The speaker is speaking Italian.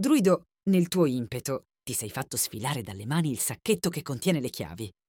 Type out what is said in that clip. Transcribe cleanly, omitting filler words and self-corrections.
Druido, nel tuo impeto, ti sei fatto sfilare dalle mani il sacchetto che contiene le chiavi.